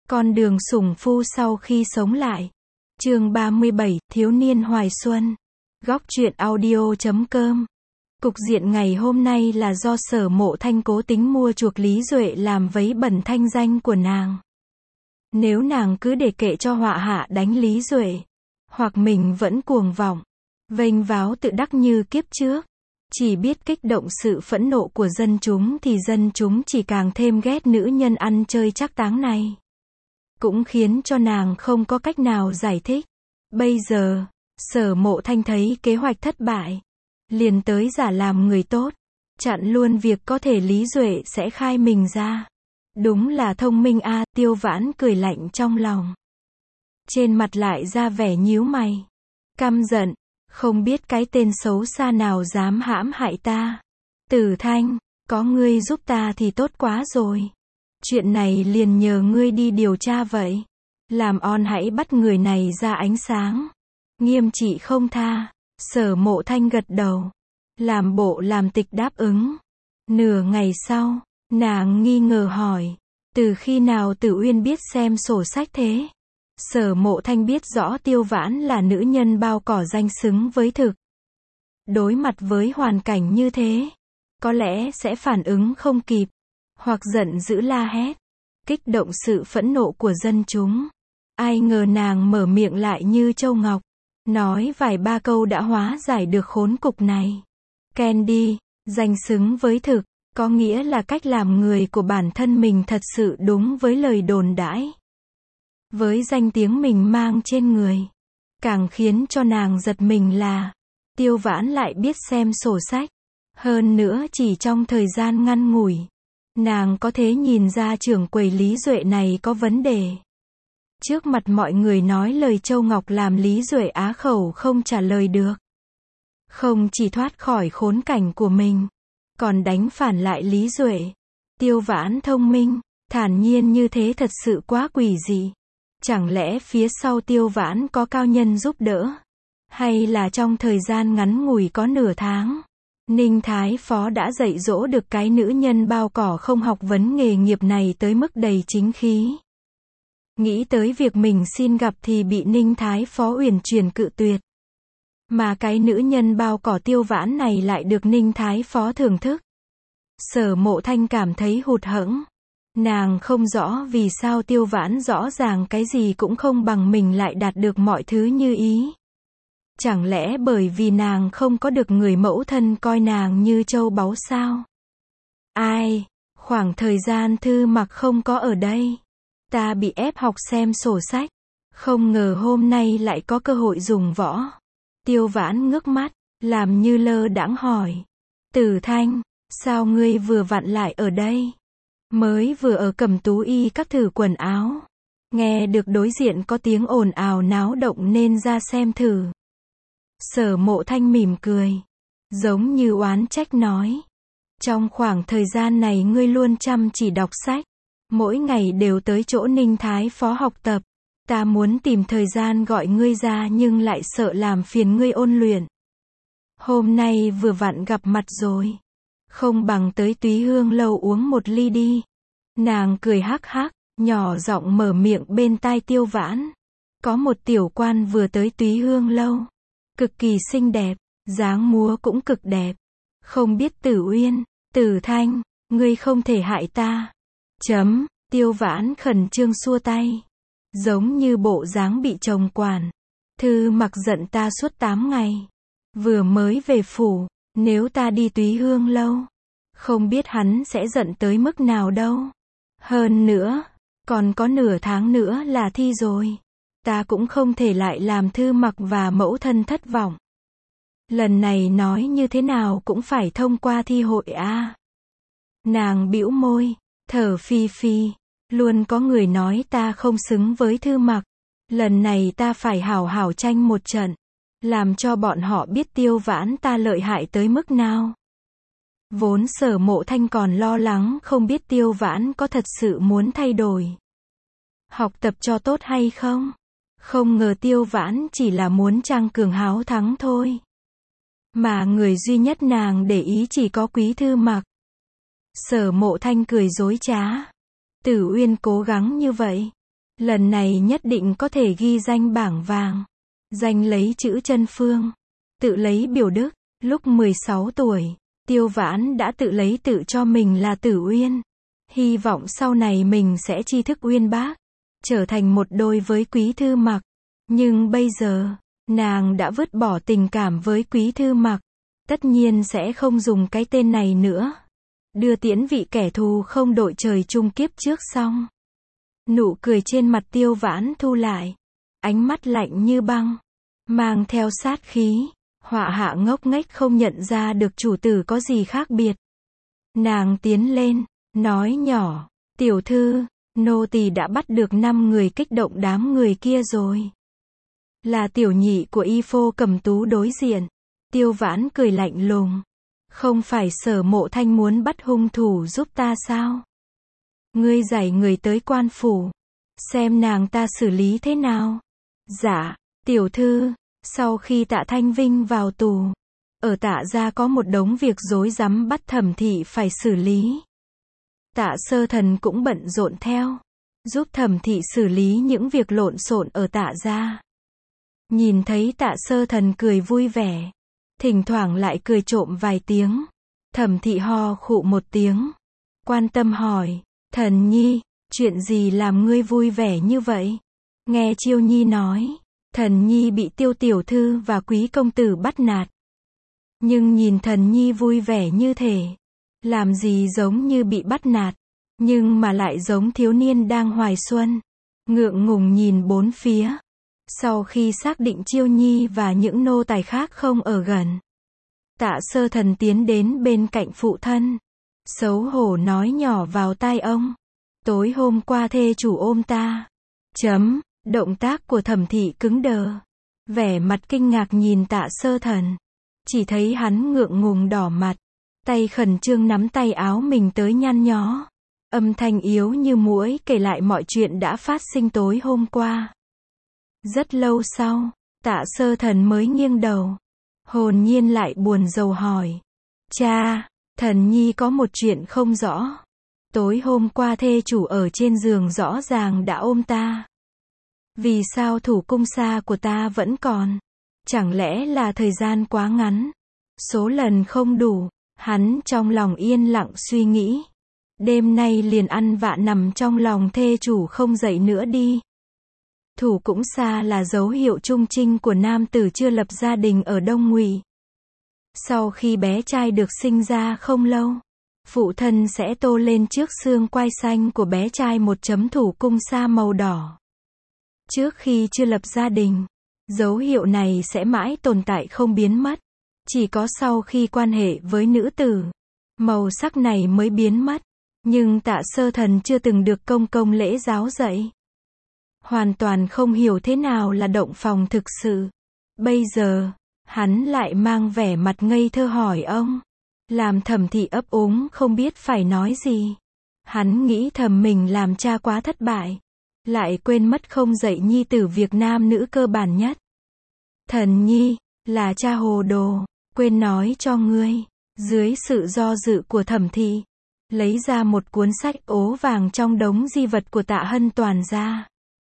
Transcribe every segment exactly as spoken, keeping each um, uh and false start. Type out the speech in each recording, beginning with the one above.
Con đường sủng phu sau khi sống lại. Chương ba mươi bảy, Thiếu niên hoài xuân. Góc truyện audio chấm com. Cục diện ngày hôm nay là do Sở Mộ Thanh cố tính mua chuộc Lý Duệ làm vấy bẩn thanh danh của nàng. Nếu nàng cứ để kệ cho họa hạ đánh Lý Duệ, hoặc mình vẫn cuồng vọng, vênh váo tự đắc như kiếp trước, chỉ biết kích động sự phẫn nộ của dân chúng thì dân chúng chỉ càng thêm ghét nữ nhân ăn chơi trác táng này. Cũng khiến cho nàng không có cách nào giải thích. Bây giờ, Sở Mộ Thanh thấy kế hoạch thất bại, liền tới giả làm người tốt, chặn luôn việc có thể Lý Duệ sẽ khai mình ra. Đúng là thông minh a, Tiêu Vãn cười lạnh trong lòng. Trên mặt lại ra vẻ nhíu mày, căm giận, không biết cái tên xấu xa nào dám hãm hại ta. Tử Thanh, có ngươi giúp ta thì tốt quá rồi. Chuyện này liền nhờ ngươi đi điều tra vậy. Làm on hãy bắt người này ra ánh sáng. Nghiêm trị không tha. Sở Mộ Thanh gật đầu, làm bộ làm tịch đáp ứng. Nửa ngày sau, nàng nghi ngờ hỏi, từ khi nào Tử Uyên biết xem sổ sách thế? Sở Mộ Thanh biết rõ Tiêu Vãn là nữ nhân bao cỏ danh xứng với thực. Đối mặt với hoàn cảnh như thế, có lẽ sẽ phản ứng không kịp, hoặc giận dữ la hét, kích động sự phẫn nộ của dân chúng. Ai ngờ nàng mở miệng lại như châu ngọc, nói vài ba câu đã hóa giải được khốn cục này. Candy, danh xứng với thực, có nghĩa là cách làm người của bản thân mình thật sự đúng với lời đồn đãi. Với danh tiếng mình mang trên người, càng khiến cho nàng giật mình là, Tiêu Vãn lại biết xem sổ sách. Hơn nữa chỉ trong thời gian ngắn ngủi, nàng có thể nhìn ra trưởng quầy Lý Duệ này có vấn đề. Trước mặt mọi người nói lời châu ngọc làm Lý Duệ á khẩu không trả lời được. Không chỉ thoát khỏi khốn cảnh của mình, còn đánh phản lại Lý Duệ. Tiêu Vãn thông minh, thản nhiên như thế thật sự quá quỷ dị. Chẳng lẽ phía sau Tiêu Vãn có cao nhân giúp đỡ? Hay là trong thời gian ngắn ngủi có nửa tháng, Ninh Thái Phó đã dạy dỗ được cái nữ nhân bao cỏ không học vấn nghề nghiệp này tới mức đầy chính khí? Nghĩ tới việc mình xin gặp thì bị Ninh Thái Phó uyển chuyển cự tuyệt. Mà cái nữ nhân bao cỏ Tiêu Vãn này lại được Ninh Thái Phó thưởng thức. Sở Mộ Thanh cảm thấy hụt hẫng. Nàng không rõ vì sao Tiêu Vãn rõ ràng cái gì cũng không bằng mình lại đạt được mọi thứ như ý. Chẳng lẽ bởi vì nàng không có được người mẫu thân coi nàng như châu báu sao? Ai, khoảng thời gian Thư Mặc không có ở đây, ta bị ép học xem sổ sách, không ngờ hôm nay lại có cơ hội dùng võ. Tiêu Vãn ngước mắt, làm như lơ đãng hỏi, Tử Thanh, sao ngươi vừa vặn lại ở đây? Mới vừa ở Cẩm Tú Y các thử quần áo, nghe được đối diện có tiếng ồn ào náo động nên ra xem thử. Sở Mộ Thanh mỉm cười, giống như oán trách nói, trong khoảng thời gian này ngươi luôn chăm chỉ đọc sách, mỗi ngày đều tới chỗ Ninh Thái Phó học tập. Ta muốn tìm thời gian gọi ngươi ra nhưng lại sợ làm phiền ngươi ôn luyện. Hôm nay vừa vặn gặp mặt rồi, không bằng tới Túy Hương Lâu uống một ly đi. Nàng cười hắc hắc, nhỏ giọng mở miệng bên tai Tiêu Vãn. Có một tiểu quan vừa tới Túy Hương Lâu, cực kỳ xinh đẹp, dáng múa cũng cực đẹp. Không biết Tử Uyên, Tử Thanh, ngươi không thể hại ta. Chấm, Tiêu Vãn khẩn trương xua tay, giống như bộ dáng bị chồng quản. Thư Mặc giận ta suốt tám ngày, vừa mới về phủ, nếu ta đi Túy Hương Lâu, không biết hắn sẽ giận tới mức nào đâu. Hơn nữa, còn có nửa tháng nữa là thi rồi, ta cũng không thể lại làm Thư Mặc và mẫu thân thất vọng. Lần này nói như thế nào cũng phải thông qua thi hội a. À. Nàng bĩu môi, thở phì phì, luôn có người nói ta không xứng với Thư Mặc. Lần này ta phải hảo hảo tranh một trận, làm cho bọn họ biết Tiêu Vãn ta lợi hại tới mức nào. Vốn Sở Mộ Thanh còn lo lắng không biết Tiêu Vãn có thật sự muốn thay đổi, học tập cho tốt hay không. Không ngờ Tiêu Vãn chỉ là muốn trang cường háo thắng thôi. Mà người duy nhất nàng để ý chỉ có Quý Thư Mặc. Sở Mộ Thanh cười dối trá. Tử Uyên cố gắng như vậy, Lần này nhất định có thể ghi danh bảng vàng. Danh lấy chữ chân phương, tự lấy biểu đức. Lúc mười sáu tuổi, Tiêu Vãn đã tự lấy tự cho mình là Tử Uyên. Hy vọng sau này mình sẽ tri thức uyên bác, trở thành một đôi với Quý Thư Mặc. Nhưng bây giờ, nàng đã vứt bỏ tình cảm với Quý Thư Mặc. Tất nhiên sẽ không dùng cái tên này nữa. Đưa tiễn vị kẻ thù không đội trời chung kiếp trước xong. Nụ cười trên mặt Tiêu Vãn thu lại. Ánh mắt lạnh như băng, mang theo sát khí. Họa hạ ngốc nghếch không nhận ra được chủ tử có gì khác biệt. Nàng tiến lên, nói nhỏ, tiểu thư, nô tỳ đã bắt được năm người kích động đám người kia rồi. Là tiểu nhị của Y Phô Cầm Tú đối diện. Tiêu Vãn cười lạnh lùng. Không phải Sở Mộ Thanh muốn bắt hung thủ giúp ta sao? Ngươi giải người tới quan phủ, xem nàng ta xử lý thế nào. Dạ, tiểu thư, sau khi Tạ Thanh Vinh vào tù, ở Tạ gia có một đống việc rối rắm bắt Thẩm thị phải xử lý. Tạ Sơ Thần cũng bận rộn theo, giúp Thẩm thị xử lý những việc lộn xộn ở Tạ gia. Nhìn thấy Tạ Sơ Thần cười vui vẻ, thỉnh thoảng lại cười trộm vài tiếng. Thẩm thị ho khụ một tiếng, quan tâm hỏi, Thần nhi, chuyện gì làm ngươi vui vẻ như vậy? Nghe Chiêu Nhi nói, Thần nhi bị Tiêu tiểu thư và Quý công tử bắt nạt. Nhưng nhìn Thần nhi vui vẻ như thể, làm gì giống như bị bắt nạt, nhưng mà lại giống thiếu niên đang hoài xuân. Ngượng ngùng nhìn bốn phía. Sau khi xác định Chiêu Nhi và những nô tài khác không ở gần, Tạ Sơ Thần tiến đến bên cạnh phụ thân, xấu hổ nói nhỏ vào tai ông, tối hôm qua thê chủ ôm ta. Chấm, động tác của Thẩm thị cứng đờ, vẻ mặt kinh ngạc nhìn Tạ Sơ Thần, chỉ thấy hắn ngượng ngùng đỏ mặt, tay khẩn trương nắm tay áo mình tới nhăn nhó, âm thanh yếu như muỗi kể lại mọi chuyện đã phát sinh tối hôm qua. Rất lâu sau, Tạ Sơ Thần mới nghiêng đầu, hồn nhiên lại buồn rầu hỏi, cha, Thần nhi có một chuyện không rõ. Tối hôm qua thê chủ ở trên giường rõ ràng đã ôm ta. Vì sao thủ cung xa của ta vẫn còn? Chẳng lẽ là thời gian quá ngắn? Số lần không đủ. Hắn trong lòng yên lặng suy nghĩ. Đêm nay liền ăn vạ nằm trong lòng thê chủ không dậy nữa đi. Thủ cũng xa là dấu hiệu trung trinh của nam tử chưa lập gia đình ở Đông Ngụy. Sau khi bé trai được sinh ra không lâu, phụ thân sẽ tô lên trước xương quai xanh của bé trai một chấm thủ cung sa màu đỏ. Trước khi chưa lập gia đình, dấu hiệu này sẽ mãi tồn tại không biến mất. Chỉ có sau khi quan hệ với nữ tử, màu sắc này mới biến mất. Nhưng Tạ Sơ Thần chưa từng được công công lễ giáo dạy, hoàn toàn không hiểu thế nào là động phòng thực sự. Bây giờ, hắn lại mang vẻ mặt ngây thơ hỏi ông, làm Thẩm thị ấp úng không biết phải nói gì. Hắn nghĩ thầm mình làm cha quá thất bại, lại quên mất không dạy nhi tử việc nam nữ cơ bản nhất. Thần nhi, là cha hồ đồ, quên nói cho ngươi. Dưới sự do dự của Thẩm thị, lấy ra một cuốn sách ố vàng trong đống di vật của Tạ Hân Toàn ra,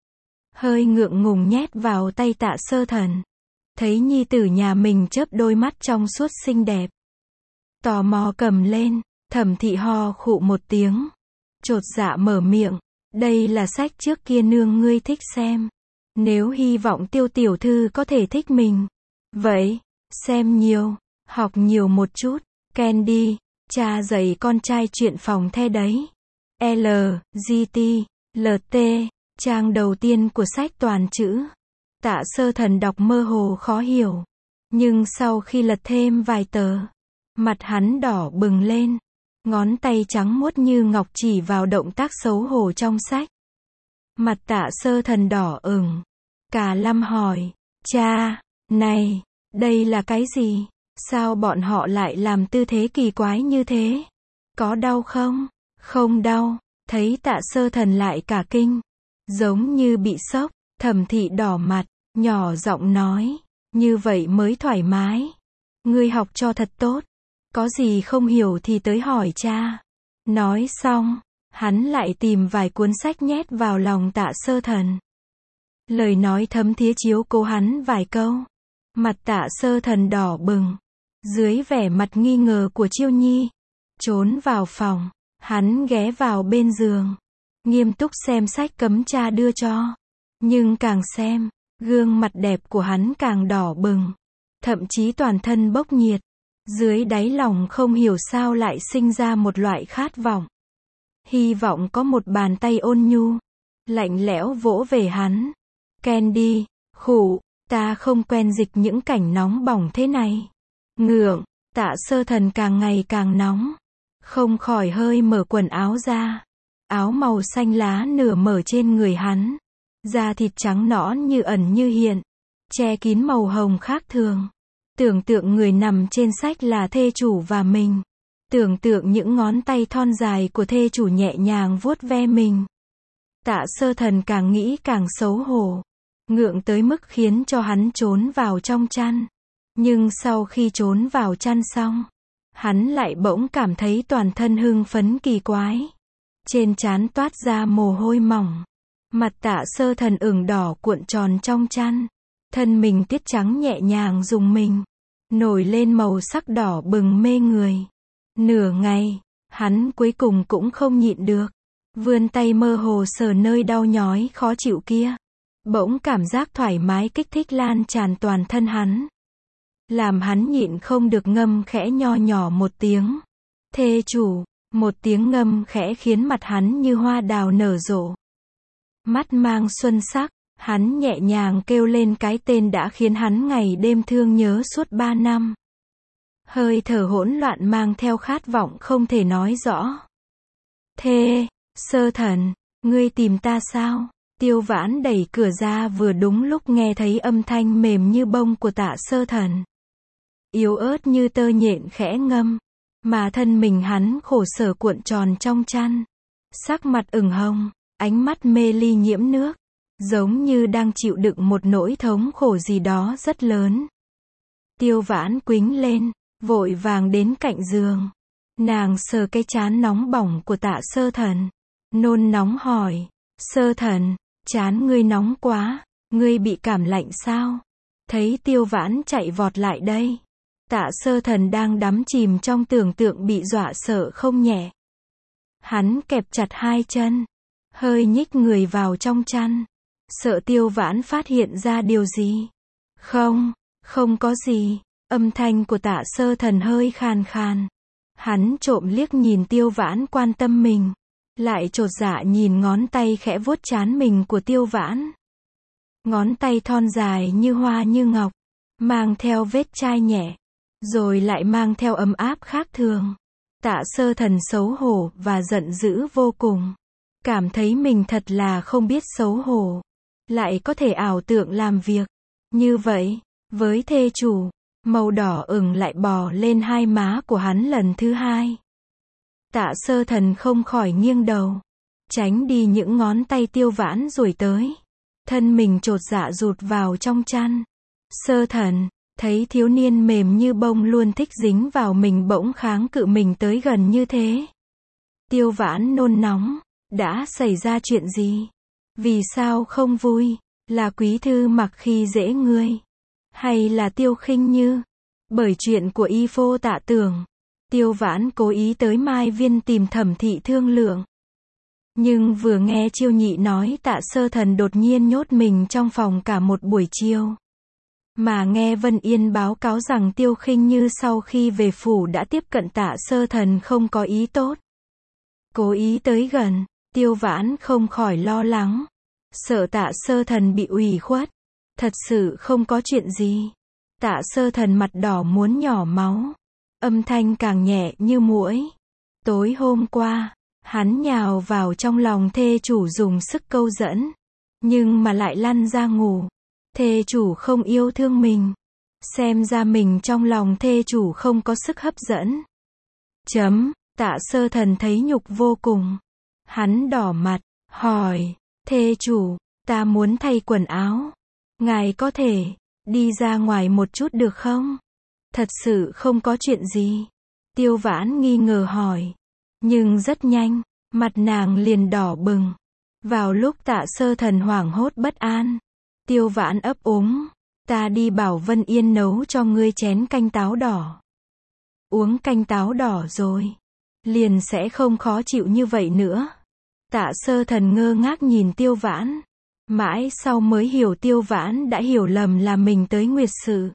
hơi ngượng ngùng nhét vào tay Tạ Sơ Thần. Thấy nhi tử nhà mình chớp đôi mắt trong suốt xinh đẹp, tò mò cầm lên. Thẩm thị ho khụ một tiếng, chột dạ mở miệng, đây là sách trước kia nương ngươi thích xem, nếu hy vọng Tiêu tiểu thư có thể thích mình, vậy, xem nhiều, học nhiều một chút. Candy, cha dạy con trai chuyện phòng the đấy. L, G T, L T, trang đầu tiên của sách toàn chữ. Tạ Sơ Thần đọc mơ hồ khó hiểu, nhưng sau khi lật thêm vài tờ, mặt hắn đỏ bừng lên, ngón tay trắng muốt như ngọc chỉ vào động tác xấu hổ trong sách. Mặt Tạ Sơ Thần đỏ ửng, cả lâm hỏi, cha, này, đây là cái gì? Sao bọn họ lại làm tư thế kỳ quái như thế? Có đau không? Không đau. Thấy Tạ Sơ Thần lại cả kinh, giống như bị sốc, Thẩm thị đỏ mặt, nhỏ giọng nói, như vậy mới thoải mái. Ngươi học cho thật tốt, có gì không hiểu thì tới hỏi cha. Nói xong, Hắn lại tìm vài cuốn sách nhét vào lòng Tạ Sơ Thần. Lời nói thấm thía chiếu cố hắn vài câu. Mặt Tạ Sơ Thần đỏ bừng. Dưới vẻ mặt nghi ngờ của Chiêu Nhi. Trốn vào phòng. Hắn ghé vào bên giường. Nghiêm túc xem sách cấm cha đưa cho. Nhưng càng xem, gương mặt đẹp của hắn càng đỏ bừng. Thậm chí toàn thân bốc nhiệt. Dưới đáy lòng không hiểu sao lại sinh ra một loại khát vọng. Hy vọng có một bàn tay ôn nhu, lạnh lẽo vỗ về hắn. Candy, khụ, ta không quen dịch những cảnh nóng bỏng thế này. Ngượng, Tạ Sơ Thần càng ngày càng nóng. Không khỏi hơi mở quần áo ra. Áo màu xanh lá nửa mở trên người hắn. Da thịt trắng nõn như ẩn như hiện. Che kín màu hồng khác thường. Tưởng tượng người nằm trên sách là thê chủ và mình. Tưởng tượng những ngón tay thon dài của thê chủ nhẹ nhàng vuốt ve mình. Tạ Sơ Thần càng nghĩ càng xấu hổ. Ngượng tới mức khiến cho hắn trốn vào trong chăn. Nhưng sau khi trốn vào chăn xong, hắn lại bỗng cảm thấy toàn thân hưng phấn kỳ quái. Trên trán toát ra mồ hôi mỏng. Mặt Tạ Sơ Thần ửng đỏ cuộn tròn trong chăn. Thân mình tiết trắng nhẹ nhàng rùng mình. Nổi lên màu sắc đỏ bừng mê người. Nửa ngày, hắn cuối cùng cũng không nhịn được. Vươn tay mơ hồ sờ nơi đau nhói khó chịu kia. Bỗng cảm giác thoải mái kích thích lan tràn toàn thân hắn. Làm hắn nhịn không được ngâm khẽ nho nhỏ một tiếng. Thê chủ, một tiếng ngâm khẽ khiến mặt hắn như hoa đào nở rộ. Mắt mang xuân sắc, hắn nhẹ nhàng kêu lên cái tên đã khiến hắn ngày đêm thương nhớ suốt ba năm. Hơi thở hỗn loạn mang theo khát vọng không thể nói rõ. Thê, Sơ Thần, ngươi tìm ta sao? Tiêu Vãn đẩy cửa ra vừa đúng lúc nghe thấy âm thanh mềm như bông của Tạ Sơ Thần. Yếu ớt như tơ nhện khẽ ngâm. Mà thân mình hắn khổ sở cuộn tròn trong chăn. Sắc mặt ửng hồng, ánh mắt mê ly nhiễm nước. Giống như đang chịu đựng một nỗi thống khổ gì đó rất lớn. Tiêu Vãn quĩnh lên, vội vàng đến cạnh giường. Nàng sờ cái trán nóng bỏng của Tạ Sơ Thần. Nôn nóng hỏi, Sơ Thần, trán ngươi nóng quá, ngươi bị cảm lạnh sao? Thấy Tiêu Vãn chạy vọt lại đây. Tạ Sơ Thần đang đắm chìm trong tưởng tượng bị dọa sợ không nhẹ. Hắn kẹp chặt hai chân, hơi nhích người vào trong chăn. Sợ Tiêu Vãn phát hiện ra điều gì. Không, không có gì. Âm thanh của Tạ Sơ Thần hơi khàn khàn. Hắn trộm liếc nhìn Tiêu Vãn quan tâm mình. Lại chột dạ nhìn ngón tay khẽ vuốt trán mình của Tiêu Vãn. Ngón tay thon dài như hoa như ngọc. Mang theo vết chai nhẹ. Rồi lại mang theo ấm áp khác thường. Tạ Sơ Thần xấu hổ và giận dữ vô cùng. Cảm thấy mình thật là không biết xấu hổ. Lại có thể ảo tưởng làm việc như vậy với thê chủ. Màu đỏ ửng lại bò lên hai má của hắn lần thứ hai. Tạ Sơ Thần không khỏi nghiêng đầu, tránh đi những ngón tay Tiêu Vãn rồi tới. Thân mình chột dạ rụt vào trong chăn. Sơ Thần, thấy thiếu niên mềm như bông luôn thích dính vào mình bỗng kháng cự mình tới gần như thế. Tiêu Vãn nôn nóng, đã xảy ra chuyện gì? Vì sao không vui? Là Quý Thư Mặc khi dễ ngươi? Hay là Tiêu Khinh Như? Bởi chuyện của y phô Tạ Tưởng, Tiêu Vãn cố ý tới Mai Viên tìm Thẩm Thị thương lượng. Nhưng vừa nghe Chiêu Nhị nói Tạ Sơ Thần đột nhiên nhốt mình trong phòng cả một buổi chiều. Mà nghe Vân Yên báo cáo rằng Tiêu Khinh Như sau khi về phủ đã tiếp cận Tạ Sơ Thần không có ý tốt. Cố ý tới gần, Tiêu Vãn không khỏi lo lắng. Sợ Tạ Sơ Thần bị ủy khuất. Thật sự không có chuyện gì. Tạ Sơ Thần mặt đỏ muốn nhỏ máu. Âm thanh càng nhẹ như muỗi. Tối hôm qua, hắn nhào vào trong lòng thê chủ dùng sức câu dẫn. Nhưng mà lại lăn ra ngủ. Thê chủ không yêu thương mình. Xem ra mình trong lòng thê chủ không có sức hấp dẫn. Chấm, Tạ Sơ Thần thấy nhục vô cùng. Hắn đỏ mặt, hỏi, thê chủ, ta muốn thay quần áo. Ngài có thể đi ra ngoài một chút được không? Thật sự không có chuyện gì. Tiêu Vãn nghi ngờ hỏi. Nhưng rất nhanh, Mặt nàng liền đỏ bừng. Vào lúc Tạ Sơ Thần hoảng hốt bất an, Tiêu Vãn ấp úng, ta đi bảo Vân Yên nấu cho ngươi chén canh táo đỏ. Uống canh táo đỏ rồi, liền sẽ không khó chịu như vậy nữa. Tạ Sơ Thần ngơ ngác nhìn Tiêu Vãn, mãi sau mới hiểu Tiêu Vãn đã hiểu lầm là mình tới nguyệt sự.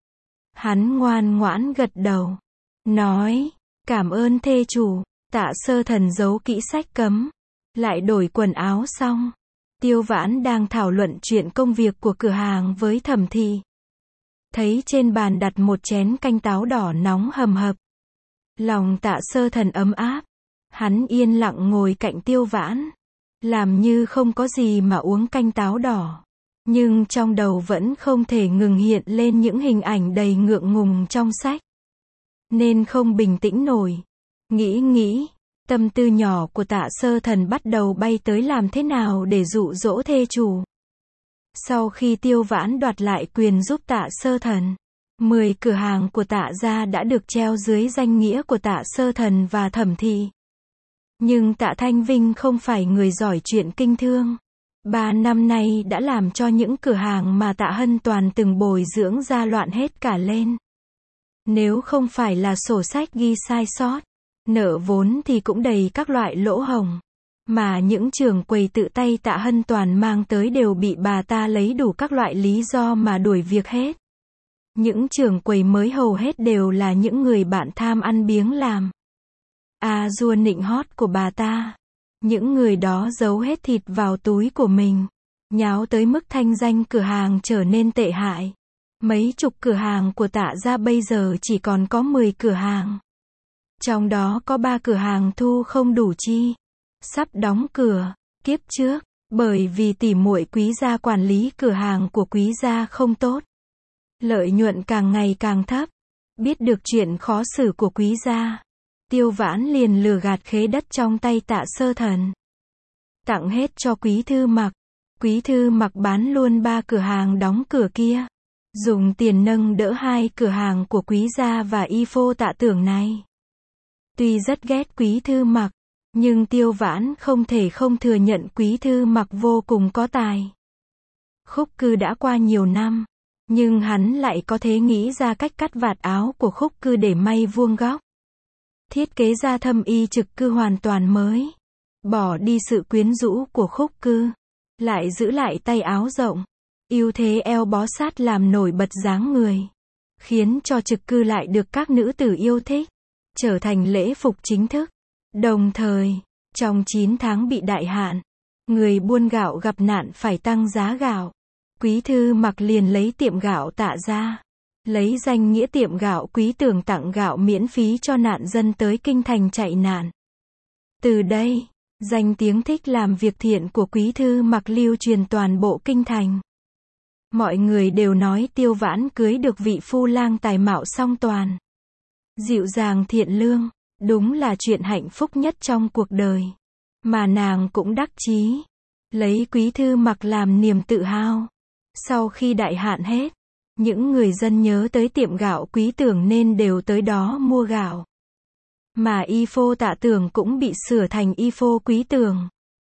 Hắn ngoan ngoãn gật đầu, nói, cảm ơn thê chủ. Tạ Sơ Thần giấu kỹ sách cấm, lại đổi quần áo xong. Tiêu Vãn đang thảo luận chuyện công việc của cửa hàng với Thẩm Thị. Thấy trên bàn đặt một chén canh táo đỏ nóng hầm hập. Lòng Tạ Sơ Thần ấm áp. Hắn yên lặng ngồi cạnh Tiêu Vãn, làm như không có gì mà uống canh táo đỏ. Nhưng trong đầu vẫn không thể ngừng hiện lên những hình ảnh đầy ngượng ngùng trong sách. Nên không bình tĩnh nổi. Nghĩ nghĩ, tâm tư nhỏ của Tạ Sơ Thần bắt đầu bay tới làm thế nào để dụ dỗ thê chủ. Sau khi Tiêu Vãn đoạt lại quyền giúp Tạ Sơ Thần, mười cửa hàng của Tạ gia đã được treo dưới danh nghĩa của Tạ Sơ Thần và Thẩm Thị. Nhưng Tạ Thanh Vinh không phải người giỏi chuyện kinh thương. Ba năm nay đã làm cho những cửa hàng mà Tạ Hân Toàn từng bồi dưỡng ra loạn hết cả lên. Nếu không phải là sổ sách ghi sai sót, nợ vốn thì cũng đầy các loại lỗ hổng. Mà những trưởng quầy tự tay Tạ Hân Toàn mang tới đều bị bà ta lấy đủ các loại lý do mà đuổi việc hết. Những trưởng quầy mới hầu hết đều là những người bạn tham ăn biếng làm. À dua nịnh hót của bà ta. Những người đó giấu hết thịt vào túi của mình. Nháo tới mức thanh danh cửa hàng trở nên tệ hại. Mấy chục cửa hàng của Tạ gia bây giờ chỉ còn có mười cửa hàng. Trong đó có ba cửa hàng thu không đủ chi, sắp đóng cửa. Kiếp trước, bởi vì tỉ muội Quý gia quản lý cửa hàng của Quý gia không tốt, lợi nhuận càng ngày càng thấp. Biết được chuyện khó xử của Quý gia, Tiêu Vãn liền lừa gạt khế đất trong tay Tạ Sơ Thần, tặng hết cho Quý Thư Mặc. Quý Thư Mặc bán luôn ba cửa hàng đóng cửa kia, dùng tiền nâng đỡ hai cửa hàng của Quý gia và y phô Tạ Tưởng này. Tuy rất ghét Quý Thư Mặc, nhưng Tiêu Vãn không thể không thừa nhận Quý Thư Mặc vô cùng có tài. Khúc Cư đã qua nhiều năm, nhưng hắn lại có thể nghĩ ra cách cắt vạt áo của Khúc Cư để may vuông góc. Thiết kế ra thâm y trực cư hoàn toàn mới. Bỏ đi sự quyến rũ của Khúc Cư, lại giữ lại tay áo rộng, ưu thế eo bó sát làm nổi bật dáng người, khiến cho trực cư lại được các nữ tử yêu thích, trở thành lễ phục chính thức. Đồng thời, trong chín tháng bị đại hạn, người buôn gạo gặp nạn phải tăng giá gạo. Quý Thư Mặc liền lấy tiệm gạo Tạ gia, lấy danh nghĩa tiệm gạo Quý Tưởng tặng gạo miễn phí cho nạn dân tới kinh thành chạy nạn. Từ đây, danh tiếng thích làm việc thiện của Quý Thư Mặc lưu truyền toàn bộ kinh thành. Mọi người đều nói Tiêu Vãn cưới được vị phu lang tài mạo song toàn, dịu dàng thiện lương, đúng là chuyện hạnh phúc nhất trong cuộc đời. Mà nàng cũng đắc chí, lấy Quý Thư Mặc làm niềm tự hào. Sau khi đại hạn hết, những người dân nhớ tới tiệm gạo Quý Tưởng nên đều tới đó mua gạo. Mà y phô Tạ Tưởng cũng bị sửa thành y phô Quý Tưởng.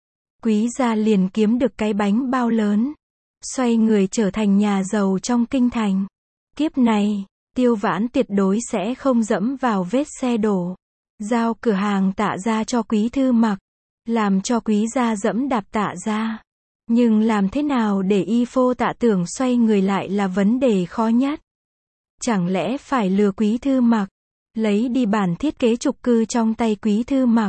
Quý gia liền kiếm được cái bánh bao lớn, xoay người trở thành nhà giàu trong kinh thành. Kiếp này, Tiêu Vãn tuyệt đối sẽ không dẫm vào vết xe đổ. Giao cửa hàng Tạ gia cho Quý Thư Mặc, làm cho Quý gia dẫm đạp Tạ gia. Nhưng làm thế nào để y phô Tạ Tưởng xoay người lại là vấn đề khó nhất. Chẳng lẽ phải lừa Quý Thư Mặc, lấy đi bản thiết kế trục cư trong tay Quý Thư Mặc.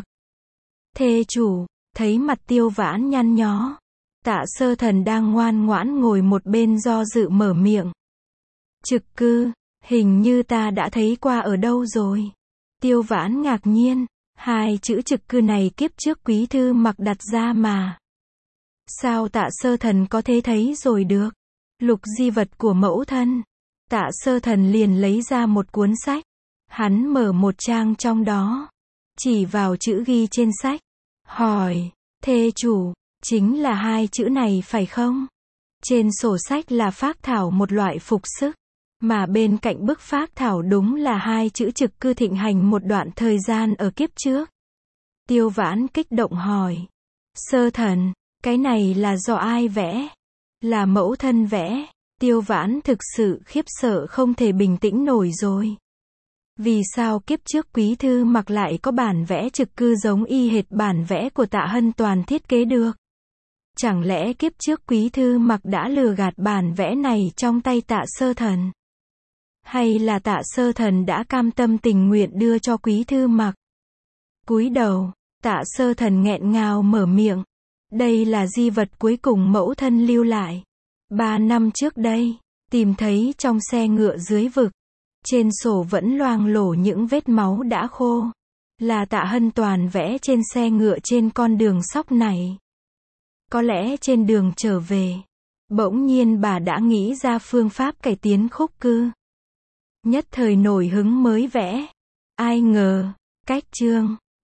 Thê chủ, thấy mặt Tiêu Vãn nhăn nhó, Tạ Sơ Thần đang ngoan ngoãn ngồi một bên do dự mở miệng. Trực cư, hình như ta đã thấy qua ở đâu rồi. Tiêu Vãn ngạc nhiên, hai chữ trực cư này kiếp trước Quý Thư Mặc đặt ra mà. Sao Tạ Sơ Thần có thể thấy rồi được? Lục di vật của mẫu thân. Tạ Sơ Thần liền lấy ra một cuốn sách. Hắn mở một trang trong đó, chỉ vào chữ ghi trên sách, hỏi, thê chủ, chính là hai chữ này phải không? Trên sổ sách là phác thảo một loại phục sức, mà bên cạnh bức phác thảo đúng là hai chữ trực cư thịnh hành một đoạn thời gian ở kiếp trước. Tiêu Vãn kích động hỏi. Sơ thần, cái này là do ai vẽ? Là mẫu thân vẽ. Tiêu Vãn thực sự khiếp sợ không thể bình tĩnh nổi rồi. Vì sao kiếp trước Quý Thư Mặc lại có bản vẽ trực cư giống y hệt bản vẽ của Tạ Hân Toàn thiết kế được? Chẳng lẽ kiếp trước Quý Thư Mặc đã lừa gạt bản vẽ này trong tay Tạ Sơ Thần? Hay là Tạ Sơ Thần đã cam tâm tình nguyện đưa cho Quý Thư Mặc? Cúi đầu, Tạ Sơ Thần nghẹn ngào mở miệng. Đây là di vật cuối cùng mẫu thân lưu lại. Ba năm trước đây, tìm thấy trong xe ngựa dưới vực. Trên sổ vẫn loang lổ những vết máu đã khô. Là Tạ Hân Toàn vẽ trên xe ngựa trên con đường sóc này. Có lẽ trên đường trở về, bỗng nhiên bà đã nghĩ ra phương pháp cải tiến khúc cư. Nhất thời nổi hứng mới vẽ. Ai ngờ, cách chương